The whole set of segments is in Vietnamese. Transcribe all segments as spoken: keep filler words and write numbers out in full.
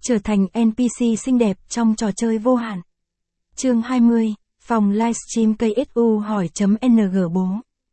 trở thành en pê xê xinh đẹp trong trò chơi vô hạn. Chương hai mươi, phòng livestream ca ét u hỏi.ng bố.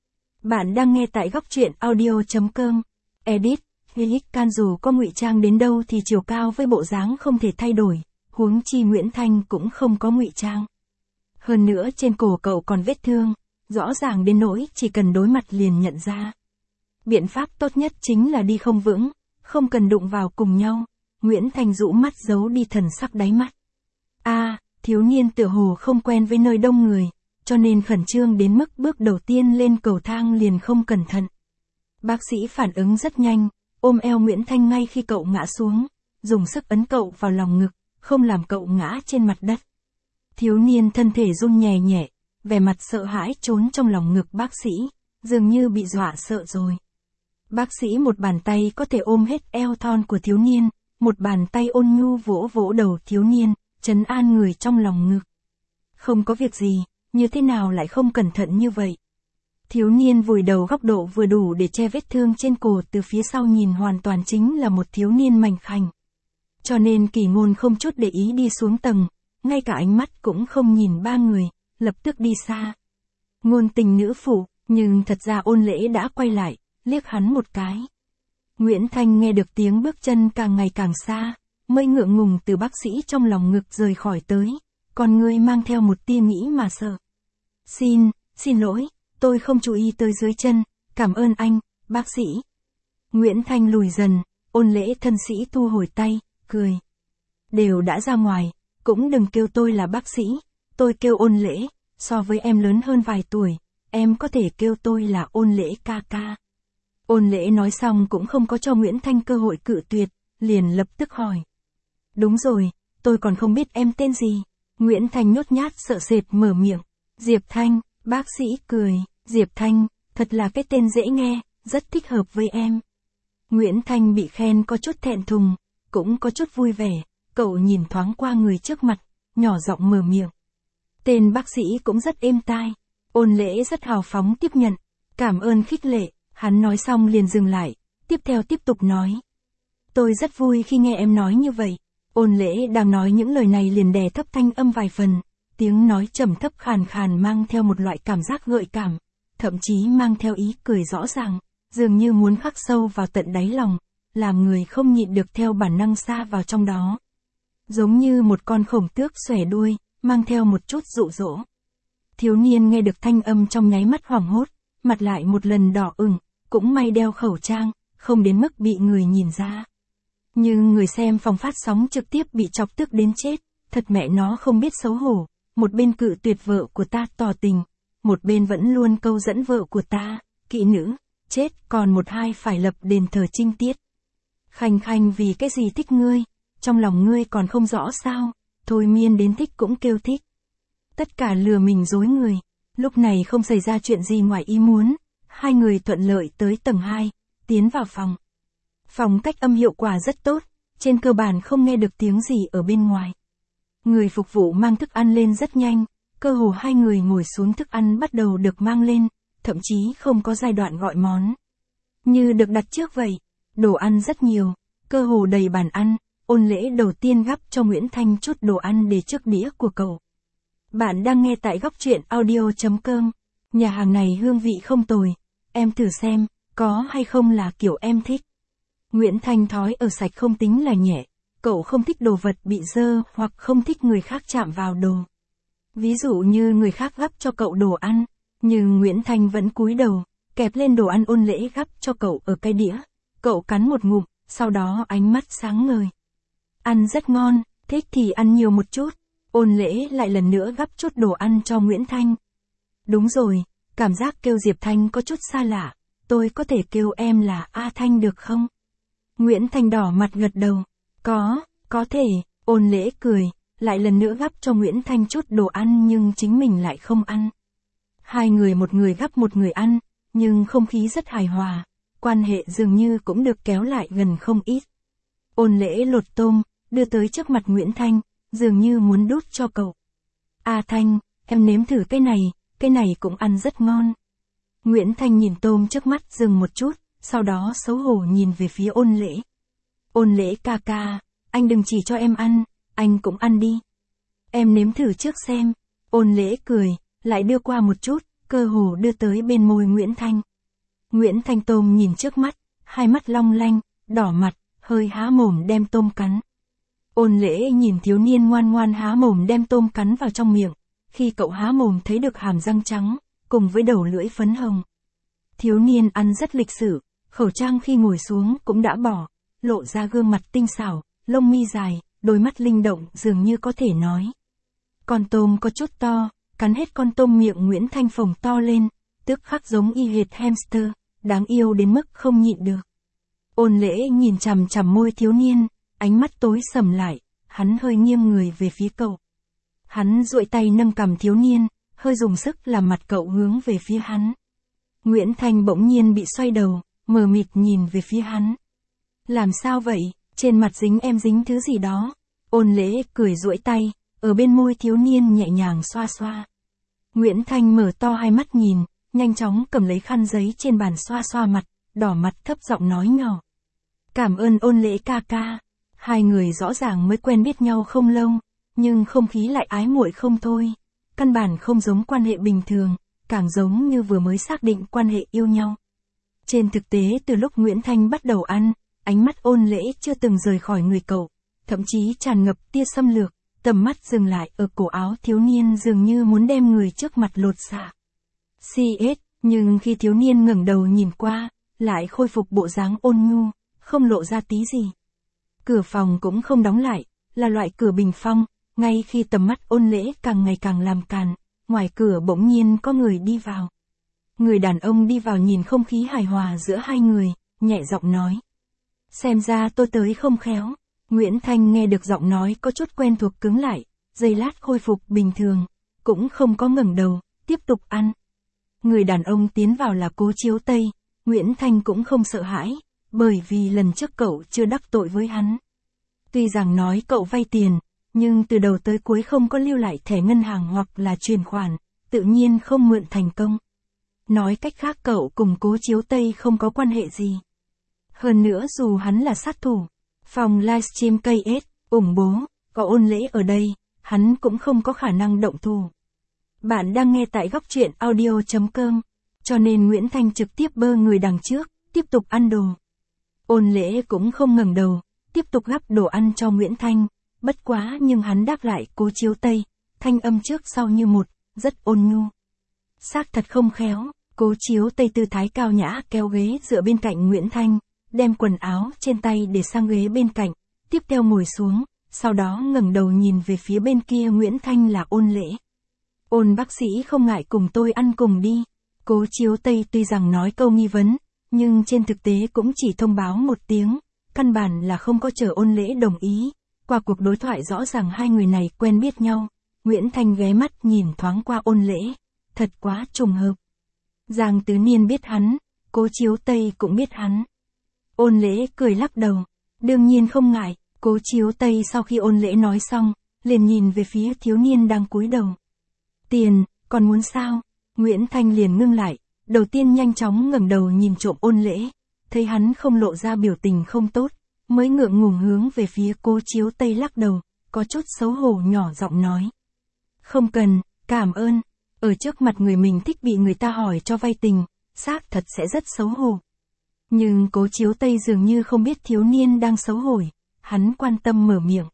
Bạn đang nghe tại góc truyện audio.com. Edit, Felix Can dù có ngụy trang đến đâu thì chiều cao với bộ dáng không thể thay đổi, huống chi Nguyễn Thanh cũng không có ngụy trang. Hơn nữa trên cổ cậu còn vết thương, rõ ràng đến nỗi chỉ cần đối mặt liền nhận ra. Biện pháp tốt nhất chính là đi không vững, không cần đụng vào cùng nhau. Nguyễn Thanh rũ mắt giấu đi thần sắc đáy mắt. A, à, thiếu niên tựa hồ không quen với nơi đông người, cho nên khẩn trương đến mức bước đầu tiên lên cầu thang liền không cẩn thận. Bác sĩ phản ứng rất nhanh, ôm eo Nguyễn Thanh ngay khi cậu ngã xuống, dùng sức ấn cậu vào lòng ngực, không làm cậu ngã trên mặt đất. Thiếu niên thân thể run nhẹ nhẹ, vẻ mặt sợ hãi trốn trong lòng ngực bác sĩ, dường như bị dọa sợ rồi. Bác sĩ một bàn tay có thể ôm hết eo thon của thiếu niên, một bàn tay ôn nhu vỗ vỗ đầu thiếu niên, trấn an người trong lòng ngực. Không có việc gì, như thế nào lại không cẩn thận như vậy? Thiếu niên vùi đầu góc độ vừa đủ để che vết thương trên cổ, từ phía sau nhìn hoàn toàn chính là một thiếu niên mảnh khảnh. Cho nên Kỳ Ngôn không chút để ý đi xuống tầng, ngay cả ánh mắt cũng không nhìn ba người, lập tức đi xa. Ngôn tình nữ phụ, nhưng thật ra Ôn Lễ đã quay lại, liếc hắn một cái. Nguyễn Thanh nghe được tiếng bước chân càng ngày càng xa, mới ngượng ngùng từ bác sĩ trong lòng ngực rời khỏi tới, còn người mang theo một tia nghĩ mà sợ. Xin, xin lỗi, tôi không chú ý tới dưới chân, cảm ơn anh, bác sĩ. Nguyễn Thanh lùi dần, Ôn Lễ thân sĩ thu hồi tay, cười. Đều đã ra ngoài, cũng đừng kêu tôi là bác sĩ, tôi kêu Ôn Lễ, so với em lớn hơn vài tuổi, em có thể kêu tôi là Ôn Lễ ca ca. Ôn Lễ nói xong cũng không có cho Nguyễn Thanh cơ hội cự tuyệt, liền lập tức hỏi. Đúng rồi, tôi còn không biết em tên gì. Nguyễn Thanh nhút nhát sợ sệt mở miệng. Diệp Thanh, bác sĩ cười, Diệp Thanh, thật là cái tên dễ nghe, rất thích hợp với em. Nguyễn Thanh bị khen có chút thẹn thùng, cũng có chút vui vẻ, cậu nhìn thoáng qua người trước mặt, nhỏ giọng mở miệng. Tên bác sĩ cũng rất êm tai. Ôn Lễ rất hào phóng tiếp nhận, cảm ơn khích lệ. Hắn nói xong liền dừng lại, tiếp theo tiếp tục nói. Tôi rất vui khi nghe em nói như vậy. Ôn Lễ đang nói những lời này liền đè thấp thanh âm vài phần, tiếng nói trầm thấp khàn khàn mang theo một loại cảm giác gợi cảm, thậm chí mang theo ý cười rõ ràng, dường như muốn khắc sâu vào tận đáy lòng, làm người không nhịn được theo bản năng sa vào trong đó. Giống như một con khổng tước xòe đuôi, mang theo một chút dụ dỗ. Thiếu niên nghe được thanh âm trong nháy mắt hoảng hốt, mặt lại một lần đỏ ửng, cũng may đeo khẩu trang, không đến mức bị người nhìn ra. Nhưng người xem phòng phát sóng trực tiếp bị chọc tức đến chết, thật mẹ nó không biết xấu hổ, một bên cự tuyệt vợ của ta tỏ tình, một bên vẫn luôn câu dẫn vợ của ta, kỹ nữ, chết, còn một hai phải lập đền thờ trinh tiết. Khanh khanh vì cái gì thích ngươi, trong lòng ngươi còn không rõ sao, thôi miên đến thích cũng kêu thích. Tất cả lừa mình dối người, lúc này không xảy ra chuyện gì ngoài ý muốn. Hai người thuận lợi tới tầng hai, tiến vào phòng. Phòng cách âm hiệu quả rất tốt, trên cơ bản không nghe được tiếng gì ở bên ngoài. Người phục vụ mang thức ăn lên rất nhanh, cơ hồ hai người ngồi xuống thức ăn bắt đầu được mang lên, thậm chí không có giai đoạn gọi món. Như được đặt trước vậy, đồ ăn rất nhiều, cơ hồ đầy bàn ăn. Ôn Lễ đầu tiên gắp cho Nguyễn Thanh chút đồ ăn để trước đĩa của cậu. Bạn đang nghe tại góc truyện audio.com, nhà hàng này hương vị không tồi. Em thử xem, có hay không là kiểu em thích. Nguyễn Thanh thói ở sạch không tính là nhẹ, cậu không thích đồ vật bị dơ hoặc không thích người khác chạm vào đồ. Ví dụ như người khác gắp cho cậu đồ ăn, nhưng Nguyễn Thanh vẫn cúi đầu, kẹp lên đồ ăn Ôn Lễ gắp cho cậu ở cái đĩa. Cậu cắn một ngụm, sau đó ánh mắt sáng ngời. Ăn rất ngon, thích thì ăn nhiều một chút. Ôn Lễ lại lần nữa gắp chút đồ ăn cho Nguyễn Thanh. Đúng rồi. Cảm giác kêu Diệp Thanh có chút xa lạ, tôi có thể kêu em là A Thanh được không? Nguyễn Thanh đỏ mặt gật đầu. Có, có thể. Ôn Lễ cười, lại lần nữa gắp cho Nguyễn Thanh chút đồ ăn nhưng chính mình lại không ăn. Hai người một người gắp một người ăn, nhưng không khí rất hài hòa, quan hệ dường như cũng được kéo lại gần không ít. Ôn Lễ lột tôm, đưa tới trước mặt Nguyễn Thanh, dường như muốn đút cho cậu. A Thanh, em nếm thử cái này. Cái này cũng ăn rất ngon. Nguyễn Thanh nhìn tôm trước mắt dừng một chút, sau đó xấu hổ nhìn về phía Ôn Lễ. Ôn Lễ ca ca, anh đừng chỉ cho em ăn, anh cũng ăn đi. Em nếm thử trước xem. Ôn Lễ cười, lại đưa qua một chút, cơ hồ đưa tới bên môi Nguyễn Thanh. Nguyễn Thanh tôm nhìn trước mắt, hai mắt long lanh, đỏ mặt, hơi há mồm đem tôm cắn. Ôn Lễ nhìn thiếu niên ngoan ngoan há mồm đem tôm cắn vào trong miệng, khi cậu há mồm thấy được hàm răng trắng, cùng với đầu lưỡi phấn hồng. Thiếu niên ăn rất lịch sự, khẩu trang khi ngồi xuống cũng đã bỏ, lộ ra gương mặt tinh xảo, lông mi dài, đôi mắt linh động dường như có thể nói. Con tôm có chút to, cắn hết con tôm miệng Nguyễn Thanh phồng to lên, tức khắc giống y hệt hamster, đáng yêu đến mức không nhịn được. Ôn Lễ nhìn chằm chằm môi thiếu niên, ánh mắt tối sầm lại, hắn hơi nghiêng người về phía cậu. Hắn duỗi tay nâng cằm thiếu niên, hơi dùng sức làm mặt cậu hướng về phía hắn. Nguyễn Thanh bỗng nhiên bị xoay đầu, mờ mịt nhìn về phía hắn. Làm sao vậy, trên mặt dính em dính thứ gì đó. Ôn Lễ cười duỗi tay, ở bên môi thiếu niên nhẹ nhàng xoa xoa. Nguyễn Thanh mở to hai mắt nhìn, nhanh chóng cầm lấy khăn giấy trên bàn xoa xoa mặt, đỏ mặt thấp giọng nói nhỏ. Cảm ơn Ôn Lễ ca ca. Hai người rõ ràng mới quen biết nhau không lâu, nhưng không khí lại ái muội không thôi. Căn bản không giống quan hệ bình thường, càng giống như vừa mới xác định quan hệ yêu nhau. Trên thực tế từ lúc Nguyễn Thanh bắt đầu ăn, ánh mắt Ôn Lễ chưa từng rời khỏi người cậu, thậm chí tràn ngập tia xâm lược, tầm mắt dừng lại ở cổ áo thiếu niên dường như muốn đem người trước mặt lột xả. xê ét, nhưng khi thiếu niên ngẩng đầu nhìn qua, lại khôi phục bộ dáng ôn nhu, không lộ ra tí gì. Cửa phòng cũng không đóng lại, là loại cửa bình phong, ngay khi tầm mắt Ôn Lễ càng ngày càng làm càn, ngoài cửa bỗng nhiên có người đi vào. Người đàn ông đi vào nhìn không khí hài hòa giữa hai người, nhẹ giọng nói. Xem ra tôi tới không khéo. Nguyễn Thanh nghe được giọng nói có chút quen thuộc cứng lại, giây lát khôi phục bình thường, cũng không có ngẩng đầu, tiếp tục ăn. Người đàn ông tiến vào là Cố Chiếu Tây, Nguyễn Thanh cũng không sợ hãi, bởi vì lần trước cậu chưa đắc tội với hắn. Tuy rằng nói cậu vay tiền, nhưng từ đầu tới cuối không có lưu lại thẻ ngân hàng hoặc là chuyển khoản, tự nhiên không mượn thành công. Nói cách khác cậu cùng Cố Chiếu Tây không có quan hệ gì. Hơn nữa dù hắn là sát thủ, phòng livestream ca ét, ủng bố, có Ôn Lễ ở đây, hắn cũng không có khả năng động thủ. Bạn đang nghe tại góc truyện audio chấm com, cho nên Nguyễn Thanh trực tiếp bơ người đằng trước, tiếp tục ăn đồ. Ôn Lễ cũng không ngẩng đầu, tiếp tục gắp đồ ăn cho Nguyễn Thanh, bất quá nhưng hắn đáp lại Cố Chiếu Tây, thanh âm trước sau như một, rất ôn nhu. Xác thật không khéo, Cố Chiếu Tây tư thái cao nhã kéo ghế dựa bên cạnh Nguyễn Thanh, đem quần áo trên tay để sang ghế bên cạnh, tiếp theo ngồi xuống, sau đó ngẩng đầu nhìn về phía bên kia Nguyễn Thanh là Ôn Lễ. Ôn bác sĩ không ngại cùng tôi ăn cùng đi. Cố Chiếu Tây tuy rằng nói câu nghi vấn, nhưng trên thực tế cũng chỉ thông báo một tiếng, căn bản là không có chờ Ôn Lễ đồng ý. Qua cuộc đối thoại rõ ràng hai người này quen biết nhau, Nguyễn Thanh ghé mắt nhìn thoáng qua Ôn Lễ, thật quá trùng hợp. Giang Tứ Niên biết hắn, Cố Chiếu Tây cũng biết hắn. Ôn Lễ cười lắc đầu, đương nhiên không ngại. Cố Chiếu Tây sau khi Ôn Lễ nói xong, liền nhìn về phía thiếu niên đang cúi đầu. Tiền, còn muốn sao? Nguyễn Thanh liền ngưng lại, đầu tiên nhanh chóng ngẩng đầu nhìn trộm Ôn Lễ, thấy hắn không lộ ra biểu tình không tốt, mới ngượng ngùng hướng về phía Cố Chiếu Tây lắc đầu, có chút xấu hổ nhỏ giọng nói. Không cần, cảm ơn. Ở trước mặt người mình thích bị người ta hỏi cho vay tình, xác thật sẽ rất xấu hổ. Nhưng Cố Chiếu Tây dường như không biết thiếu niên đang xấu hổ, hắn quan tâm mở miệng.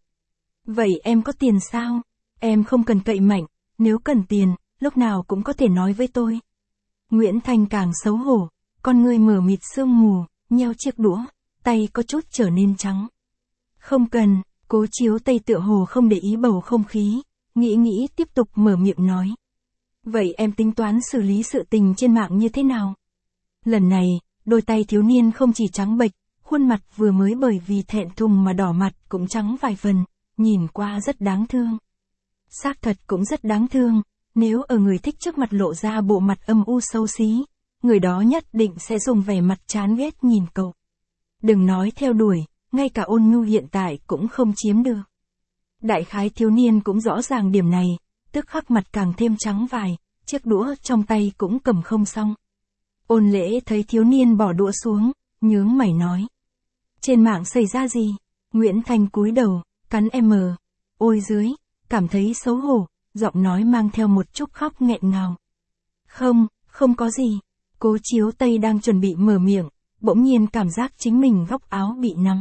Vậy em có tiền sao? Em không cần cậy mạnh, nếu cần tiền, lúc nào cũng có thể nói với tôi. Nguyễn Thanh càng xấu hổ, con người mở mịt sương mù, nheo chiếc đũa, tay có chút trở nên trắng. Không cần, Cố Chiếu Tây tựa hồ không để ý bầu không khí, nghĩ nghĩ tiếp tục mở miệng nói. Vậy em tính toán xử lý sự tình trên mạng như thế nào? Lần này, đôi tay thiếu niên không chỉ trắng bệch, khuôn mặt vừa mới bởi vì thẹn thùng mà đỏ mặt cũng trắng vài phần, nhìn qua rất đáng thương. Xác thật cũng rất đáng thương, nếu ở người thích trước mặt lộ ra bộ mặt âm u xấu xí, người đó nhất định sẽ dùng vẻ mặt chán ghét nhìn cậu. Đừng nói theo đuổi, ngay cả Ôn Nhu hiện tại cũng không chiếm được. Đại khái thiếu niên cũng rõ ràng điểm này, tức khắc mặt càng thêm trắng vài, chiếc đũa trong tay cũng cầm không xong. Ôn Lễ thấy thiếu niên bỏ đũa xuống, nhướng mày nói. Trên mạng xảy ra gì? Nguyễn Thanh cúi đầu, cắn em. Ôi dưới, cảm thấy xấu hổ, giọng nói mang theo một chút khóc nghẹn ngào. Không, không có gì. Cố Chiếu Tây đang chuẩn bị mở miệng, bỗng nhiên cảm giác chính mình góc áo bị nắm.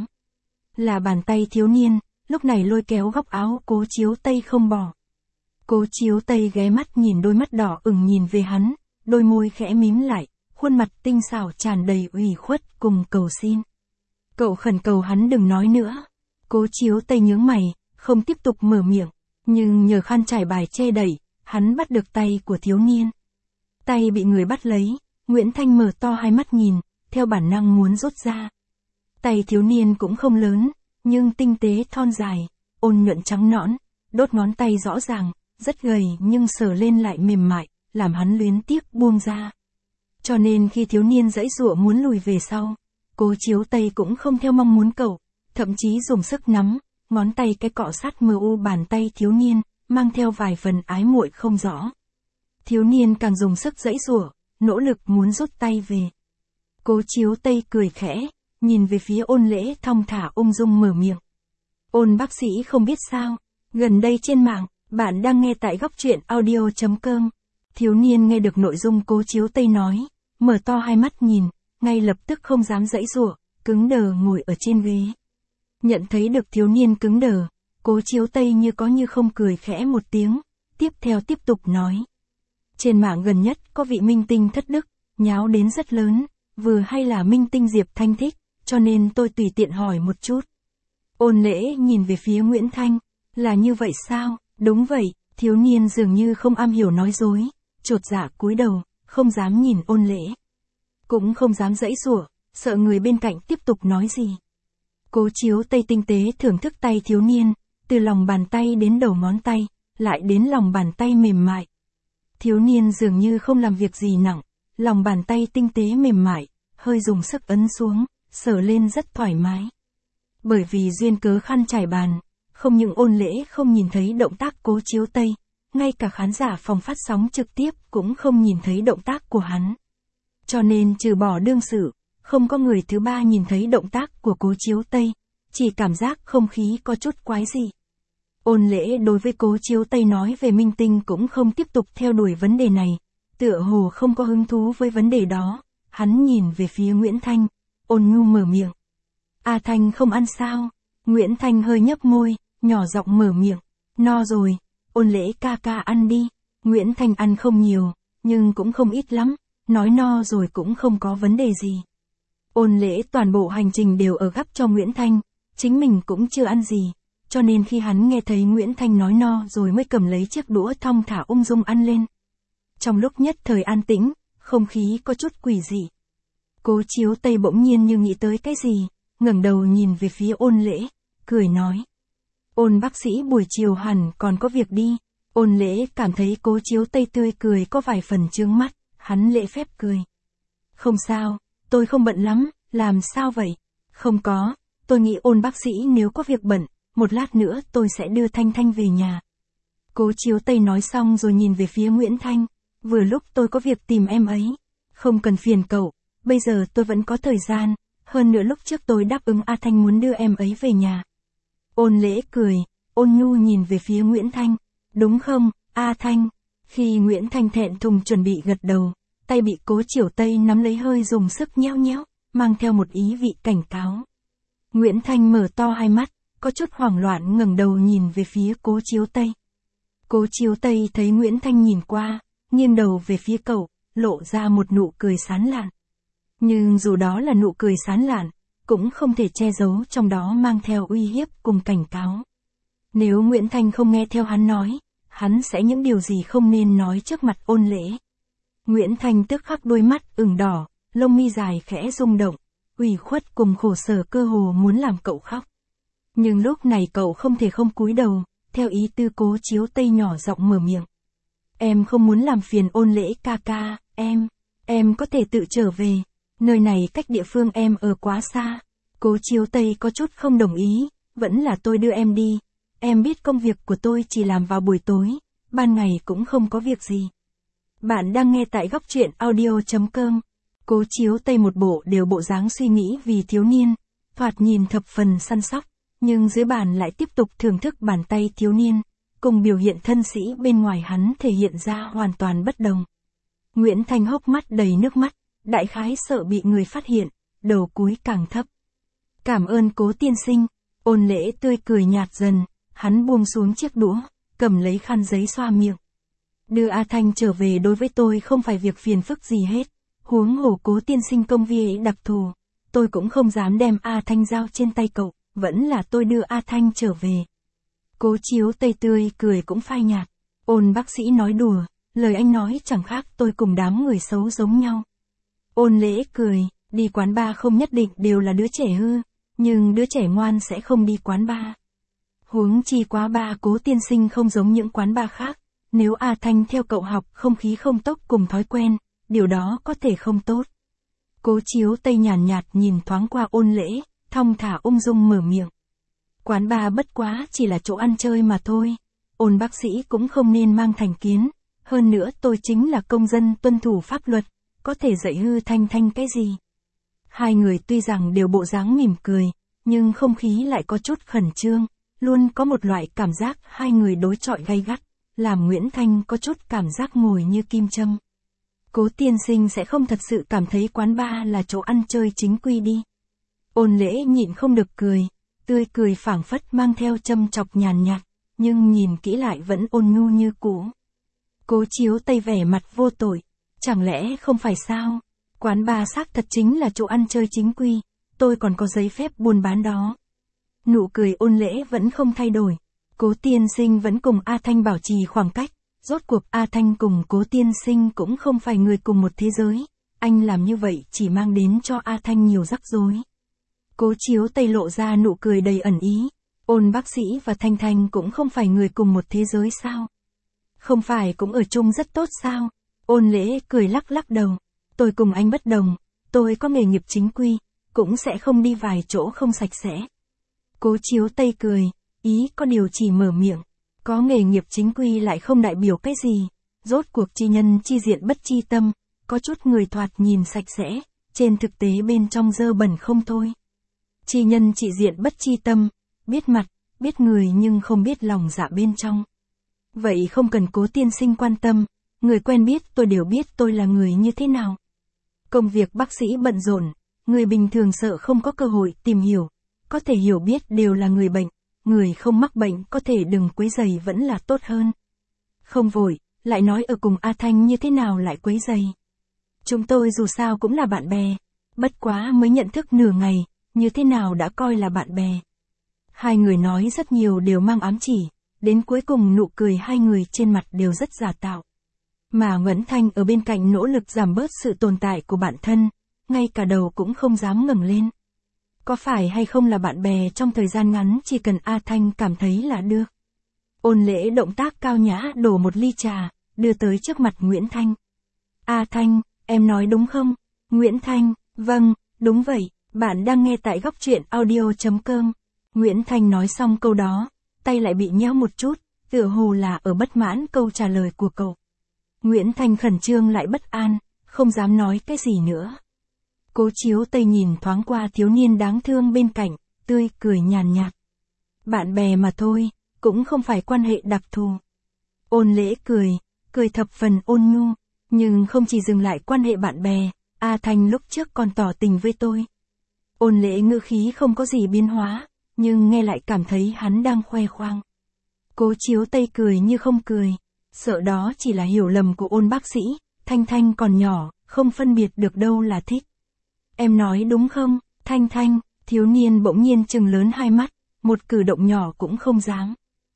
Là bàn tay thiếu niên, lúc này lôi kéo góc áo Cố Chiếu Tây không bỏ. Cố Chiếu Tây ghé mắt nhìn đôi mắt đỏ ửng nhìn về hắn, đôi môi khẽ mím lại, khuôn mặt tinh xảo tràn đầy ủy khuất cùng cầu xin. Cậu khẩn cầu hắn đừng nói nữa. Cố Chiếu Tây nhướng mày, không tiếp tục mở miệng, nhưng nhờ khăn trải bài che đẩy, hắn bắt được tay của thiếu niên. Tay bị người bắt lấy, Nguyễn Thanh mở to hai mắt nhìn, theo bản năng muốn rút ra. Tay thiếu niên cũng không lớn, nhưng tinh tế thon dài, ôn nhuận trắng nõn, đốt ngón tay rõ ràng, rất gầy nhưng sờ lên lại mềm mại, làm hắn luyến tiếc buông ra. Cho nên khi thiếu niên giãy giụa muốn lùi về sau, Cố Chiếu Tây cũng không theo mong muốn cậu, thậm chí dùng sức nắm, ngón tay cái cọ sát mờ u bàn tay thiếu niên, mang theo vài phần ái muội không rõ. Thiếu niên càng dùng sức giãy giụa, nỗ lực muốn rút tay về. Cố Chiếu Tây cười khẽ, nhìn về phía Ôn Lễ thong thả ung dung mở miệng. Ôn bác sĩ không biết sao, gần đây trên mạng, bạn đang nghe tại góc truyện audio chấm com. Thiếu niên nghe được nội dung Cố Chiếu Tây nói, mở to hai mắt nhìn, ngay lập tức không dám giãy giụa, cứng đờ ngồi ở trên ghế. Nhận thấy được thiếu niên cứng đờ, Cố Chiếu Tây như có như không cười khẽ một tiếng, tiếp theo tiếp tục nói. Trên mạng gần nhất có vị minh tinh thất đức, nháo đến rất lớn, vừa hay là minh tinh Diệp Thanh thích, cho nên tôi tùy tiện hỏi một chút. Ôn Lễ nhìn về phía Nguyễn Thanh, là như vậy sao? Đúng vậy, thiếu niên dường như không am hiểu nói dối, chột dạ cúi đầu, không dám nhìn Ôn Lễ. Cũng không dám giãy giụa, sợ người bên cạnh tiếp tục nói gì. Cố Chiếu Tây tinh tế thưởng thức tay thiếu niên, từ lòng bàn tay đến đầu ngón tay, lại đến lòng bàn tay mềm mại. Thiếu niên dường như không làm việc gì nặng, lòng bàn tay tinh tế mềm mại, hơi dùng sức ấn xuống, sờ lên rất thoải mái. Bởi vì duyên cớ khăn trải bàn, không những Ôn Lễ không nhìn thấy động tác Cố Chiếu Tây, ngay cả khán giả phòng phát sóng trực tiếp cũng không nhìn thấy động tác của hắn. Cho nên trừ bỏ đương sự, không có người thứ ba nhìn thấy động tác của Cố Chiếu Tây, chỉ cảm giác không khí có chút quái dị. Ôn Lễ đối với Cố Chiếu Tây nói về minh tinh cũng không tiếp tục theo đuổi vấn đề này, tựa hồ không có hứng thú với vấn đề đó, hắn nhìn về phía Nguyễn Thanh, ôn nhu mở miệng. A Thanh không ăn sao? Nguyễn Thanh hơi nhấp môi, nhỏ giọng mở miệng, no rồi, Ôn Lễ ca ca ăn đi. Nguyễn Thanh ăn không nhiều, nhưng cũng không ít lắm, nói no rồi cũng không có vấn đề gì. Ôn Lễ toàn bộ hành trình đều ở gắp cho Nguyễn Thanh, chính mình cũng chưa ăn gì, cho nên khi hắn nghe thấy Nguyễn Thanh nói no rồi mới cầm lấy chiếc đũa thong thả ung dung ăn lên. Trong lúc nhất thời an tĩnh, không khí có chút quỷ dị. Cố Chiếu Tây bỗng nhiên như nghĩ tới cái gì, ngẩng đầu nhìn về phía Ôn Lễ, cười nói. Ôn bác sĩ buổi chiều hẳn còn có việc đi. Ôn Lễ cảm thấy Cố Chiếu Tây tươi cười có vài phần chướng mắt, hắn lễ phép cười. Không sao, tôi không bận lắm, làm sao vậy? Không có, tôi nghĩ Ôn bác sĩ nếu có việc bận, một lát nữa tôi sẽ đưa Thanh Thanh về nhà. Cố Chiếu Tây nói xong rồi nhìn về phía Nguyễn Thanh, vừa lúc tôi có việc tìm em ấy. Không cần phiền cậu, bây giờ tôi vẫn có thời gian, hơn nữa lúc trước tôi đáp ứng A Thanh muốn đưa em ấy về nhà. Ôn Lễ cười, ôn nhu nhìn về phía Nguyễn Thanh, đúng không, A Thanh? Khi Nguyễn Thanh thẹn thùng chuẩn bị gật đầu, tay bị Cố Chiếu Tây nắm lấy hơi dùng sức nhéo nhéo, mang theo một ý vị cảnh cáo. Nguyễn Thanh mở to hai mắt, có chút hoảng loạn ngẩng đầu nhìn về phía Cố Chiếu Tây. Cố Chiếu Tây thấy Nguyễn Thanh nhìn qua, nghiêng đầu về phía cậu, lộ ra một nụ cười sán lạn. Nhưng dù đó là nụ cười sán lạn, cũng không thể che giấu trong đó mang theo uy hiếp cùng cảnh cáo. Nếu Nguyễn Thanh không nghe theo hắn nói, hắn sẽ những điều gì không nên nói trước mặt Ôn Lễ. Nguyễn Thanh tức khắc đôi mắt ửng đỏ, lông mi dài khẽ rung động, ủy khuất cùng khổ sở cơ hồ muốn làm cậu khóc. Nhưng lúc này cậu không thể không cúi đầu, theo ý tư Cố Chiếu Tây nhỏ giọng mở miệng. Em không muốn làm phiền Ôn Lễ ca ca, em, em có thể tự trở về, nơi này cách địa phương em ở quá xa. Cố Chiếu Tây có chút không đồng ý, vẫn là tôi đưa em đi, em biết công việc của tôi chỉ làm vào buổi tối, ban ngày cũng không có việc gì. Bạn đang nghe tại góc truyện audio chấm com. Cố Chiếu Tây một bộ đều bộ dáng suy nghĩ vì thiếu niên, thoạt nhìn thập phần săn sóc, nhưng dưới bàn lại tiếp tục thưởng thức bàn tay thiếu niên, cùng biểu hiện thân sĩ bên ngoài hắn thể hiện ra hoàn toàn bất đồng. Nguyễn Thanh hốc mắt đầy nước mắt, đại khái sợ bị người phát hiện, đầu cúi càng thấp. Cảm ơn Cố tiên sinh, Ôn Lễ tươi cười nhạt dần, hắn buông xuống chiếc đũa, cầm lấy khăn giấy xoa miệng. Đưa A Thanh trở về đối với tôi không phải việc phiền phức gì hết, huống hồ Cố tiên sinh công việc ấy đặc thù, tôi cũng không dám đem A Thanh giao trên tay cậu, vẫn là tôi đưa A Thanh trở về. Cố Chiếu Tây tươi cười cũng phai nhạt, Ôn bác sĩ nói đùa, lời anh nói chẳng khác tôi cùng đám người xấu giống nhau. Ôn Lễ cười, đi quán bar không nhất định đều là đứa trẻ hư, nhưng đứa trẻ ngoan sẽ không đi quán bar. Huống chi quá bar Cố tiên sinh không giống những quán bar khác, nếu A Thanh theo cậu học không khí không tốt cùng thói quen, điều đó có thể không tốt. Cố Chiếu Tây nhàn nhạt, nhạt nhìn thoáng qua Ôn Lễ, thong thả ung dung mở miệng. Quán bar bất quá chỉ là chỗ ăn chơi mà thôi, Ôn bác sĩ cũng không nên mang thành kiến, hơn nữa tôi chính là công dân tuân thủ pháp luật, có thể dạy hư Thanh Thanh cái gì. Hai người tuy rằng đều bộ dáng mỉm cười, nhưng không khí lại có chút khẩn trương, luôn có một loại cảm giác hai người đối chọi gay gắt, làm Nguyễn Thanh có chút cảm giác ngồi như kim châm. Cố tiên sinh sẽ không thật sự cảm thấy quán bar là chỗ ăn chơi chính quy đi. Ôn Lễ nhịn không được cười, tươi cười phảng phất mang theo châm chọc nhàn nhạt, nhưng nhìn kỹ lại vẫn ôn nhu như cũ. Cố Chiếu Tây vẻ mặt vô tội, chẳng lẽ không phải sao? Quán bar xác thật chính là chỗ ăn chơi chính quy, tôi còn có giấy phép buôn bán đó. Nụ cười Ôn Lễ vẫn không thay đổi, Cố tiên sinh vẫn cùng A Thanh bảo trì khoảng cách, rốt cuộc A Thanh cùng Cố tiên sinh cũng không phải người cùng một thế giới, anh làm như vậy chỉ mang đến cho A Thanh nhiều rắc rối. Cố Chiếu Tây lộ ra nụ cười đầy ẩn ý, Ôn bác sĩ và Thanh Thanh cũng không phải người cùng một thế giới sao? Không phải cũng ở chung rất tốt sao? Ôn Lễ cười lắc lắc đầu, tôi cùng anh bất đồng, tôi có nghề nghiệp chính quy, cũng sẽ không đi vài chỗ không sạch sẽ. Cố Chiếu Tây cười, ý có điều chỉ mở miệng, có nghề nghiệp chính quy lại không đại biểu cái gì, rốt cuộc chi nhân chi diện bất chi tâm, có chút người thoạt nhìn sạch sẽ, trên thực tế bên trong dơ bẩn không thôi. Chi nhân chi diện bất chi tâm, biết mặt, biết người nhưng không biết lòng dạ bên trong. Vậy không cần Cố tiên sinh quan tâm, người quen biết tôi đều biết tôi là người như thế nào. Công việc bác sĩ bận rộn, người bình thường sợ không có cơ hội tìm hiểu, có thể hiểu biết đều là người bệnh, người không mắc bệnh có thể đừng quấy rầy vẫn là tốt hơn. Không vội, lại nói ở cùng A Thanh như thế nào lại quấy rầy. Chúng tôi dù sao cũng là bạn bè, bất quá mới nhận thức nửa ngày, như thế nào đã coi là bạn bè. Hai người nói rất nhiều đều mang ám chỉ, đến cuối cùng nụ cười hai người trên mặt đều rất giả tạo. Mà Nguyễn Thanh ở bên cạnh nỗ lực giảm bớt sự tồn tại của bản thân, ngay cả đầu cũng không dám ngẩng lên. Có phải hay không là bạn bè trong thời gian ngắn chỉ cần A Thanh cảm thấy là được. Ôn Lễ động tác cao nhã đổ một ly trà, đưa tới trước mặt Nguyễn Thanh. A Thanh, em nói đúng không? Nguyễn Thanh, vâng, đúng vậy, bạn đang nghe tại góc truyện audio chấm com. Nguyễn Thanh nói xong câu đó, tay lại bị nhéo một chút, tựa hồ là ở bất mãn câu trả lời của cậu. Nguyễn Thanh khẩn trương lại bất an, không dám nói cái gì nữa. Cố Chiếu Tây nhìn thoáng qua thiếu niên đáng thương bên cạnh, tươi cười nhàn nhạt. Bạn bè mà thôi, cũng không phải quan hệ đặc thù. Ôn Lễ cười, cười thập phần ôn nhu, nhưng không chỉ dừng lại quan hệ bạn bè, A Thanh lúc trước còn tỏ tình với tôi. Ôn Lễ ngữ khí không có gì biến hóa, nhưng nghe lại cảm thấy hắn đang khoe khoang. Cố Chiếu Tây cười như không cười, sợ đó chỉ là hiểu lầm của Ôn bác sĩ, Thanh Thanh còn nhỏ, không phân biệt được đâu là thích. Em nói đúng không, Thanh Thanh, thiếu niên bỗng nhiên trừng lớn hai mắt, một cử động nhỏ cũng không dám.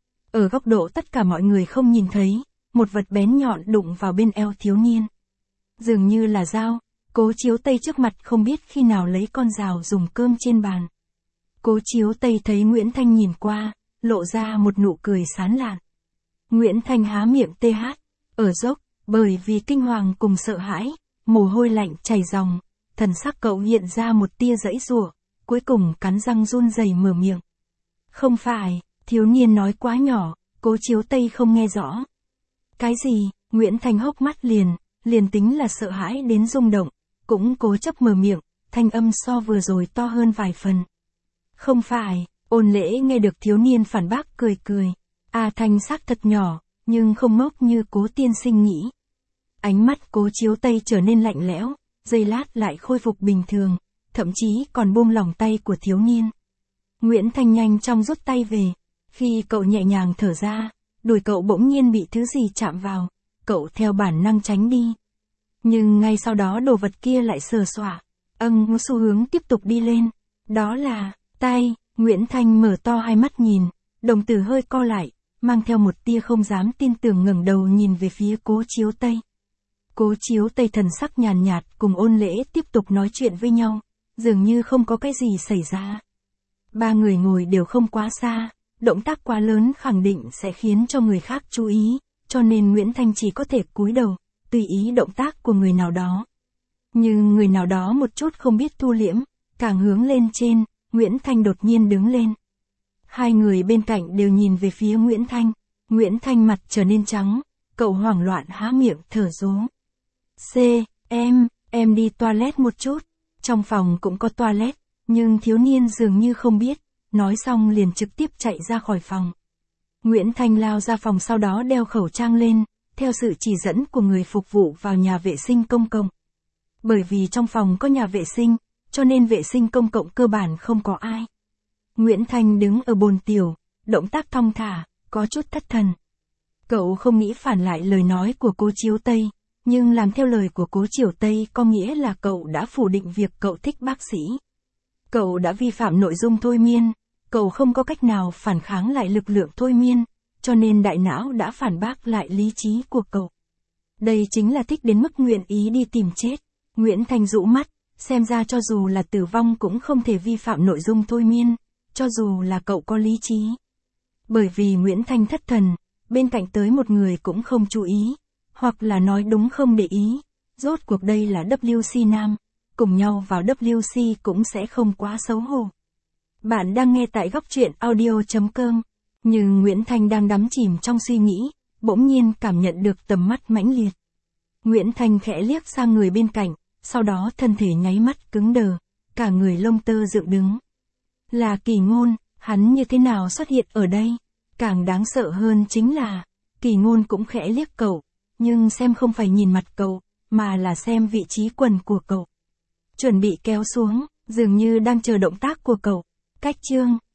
Ở góc độ tất cả mọi người không nhìn thấy, một vật bén nhọn đụng vào bên eo thiếu niên. Dường như là dao, Cố Chiếu Tây trước mặt không biết khi nào lấy con dao dùng cơm trên bàn. Cố Chiếu Tây thấy Nguyễn Thanh nhìn qua, lộ ra một nụ cười sán lạn. Nguyễn Thanh há miệng tê hát, ở dốc, bởi vì kinh hoàng cùng sợ hãi, mồ hôi lạnh chảy ròng, thần sắc cậu hiện ra một tia giãy giụa, cuối cùng cắn răng run rẩy mở miệng. Không phải, thiếu niên nói quá nhỏ, Cố Chiếu Tây không nghe rõ. Cái gì? Nguyễn Thanh hốc mắt liền, liền tính là sợ hãi đến rung động, cũng cố chấp mở miệng, thanh âm so vừa rồi to hơn vài phần. Không phải, Ôn Lễ nghe được thiếu niên phản bác cười cười. A Thanh xác thật nhỏ, nhưng không ngốc như Cố tiên sinh nghĩ. Ánh mắt Cố Chiếu Tây trở nên lạnh lẽo, giây lát lại khôi phục bình thường, thậm chí còn buông lỏng tay của thiếu niên. Nguyễn Thanh nhanh chóng rút tay về. Khi cậu nhẹ nhàng thở ra, đùi cậu bỗng nhiên bị thứ gì chạm vào, cậu theo bản năng tránh đi. Nhưng ngay sau đó đồ vật kia lại sờ soạng, âng xu hướng tiếp tục đi lên. Đó là, tay, Nguyễn Thanh mở to hai mắt nhìn, đồng tử hơi co lại, mang theo một tia không dám tin tưởng ngẩng đầu nhìn về phía Cố Chiếu Tây. Cố Chiếu Tây thần sắc nhàn nhạt cùng Ôn Lễ tiếp tục nói chuyện với nhau, dường như không có cái gì xảy ra. Ba người ngồi đều không quá xa, động tác quá lớn khẳng định sẽ khiến cho người khác chú ý, cho nên Nguyễn Thanh chỉ có thể cúi đầu, tùy ý động tác của người nào đó. Nhưng người nào đó một chút không biết thu liễm, càng hướng lên trên, Nguyễn Thanh đột nhiên đứng lên. Hai người bên cạnh đều nhìn về phía Nguyễn Thanh, Nguyễn Thanh mặt trở nên trắng, cậu hoảng loạn há miệng thở dố. C, em, em đi toilet một chút, trong phòng cũng có toilet, nhưng thiếu niên dường như không biết, nói xong liền trực tiếp chạy ra khỏi phòng. Nguyễn Thanh lao ra phòng sau đó đeo khẩu trang lên, theo sự chỉ dẫn của người phục vụ vào nhà vệ sinh công cộng. Bởi vì trong phòng có nhà vệ sinh, cho nên vệ sinh công cộng cơ bản không có ai. Nguyễn Thanh đứng ở bồn tiểu, động tác thong thả, có chút thất thần. Cậu không nghĩ phản lại lời nói của Cố Chiếu Tây, nhưng làm theo lời của Cố Chiếu Tây có nghĩa là cậu đã phủ định việc cậu thích bác sĩ. Cậu đã vi phạm nội dung thôi miên, cậu không có cách nào phản kháng lại lực lượng thôi miên, cho nên đại não đã phản bác lại lý trí của cậu. Đây chính là thích đến mức nguyện ý đi tìm chết. Nguyễn Thanh rũ mắt, xem ra cho dù là tử vong cũng không thể vi phạm nội dung thôi miên, cho dù là cậu có lý trí. Bởi vì Nguyễn Thanh thất thần, bên cạnh tới một người cũng không chú ý, hoặc là nói đúng không để ý, rốt cuộc đây là W C Nam, cùng nhau vào W C cũng sẽ không quá xấu hổ. Bạn đang nghe tại góc truyện audio chấm com, nhưng Nguyễn Thanh đang đắm chìm trong suy nghĩ, bỗng nhiên cảm nhận được tầm mắt mãnh liệt. Nguyễn Thanh khẽ liếc sang người bên cạnh, sau đó thân thể nháy mắt cứng đờ, cả người lông tơ dựng đứng. Là Kỳ Ngôn, hắn như thế nào xuất hiện ở đây? Càng đáng sợ hơn chính là, Kỳ Ngôn cũng khẽ liếc cậu, nhưng xem không phải nhìn mặt cậu, mà là xem vị trí quần của cậu. Chuẩn bị kéo xuống, dường như đang chờ động tác của cậu. Cách chương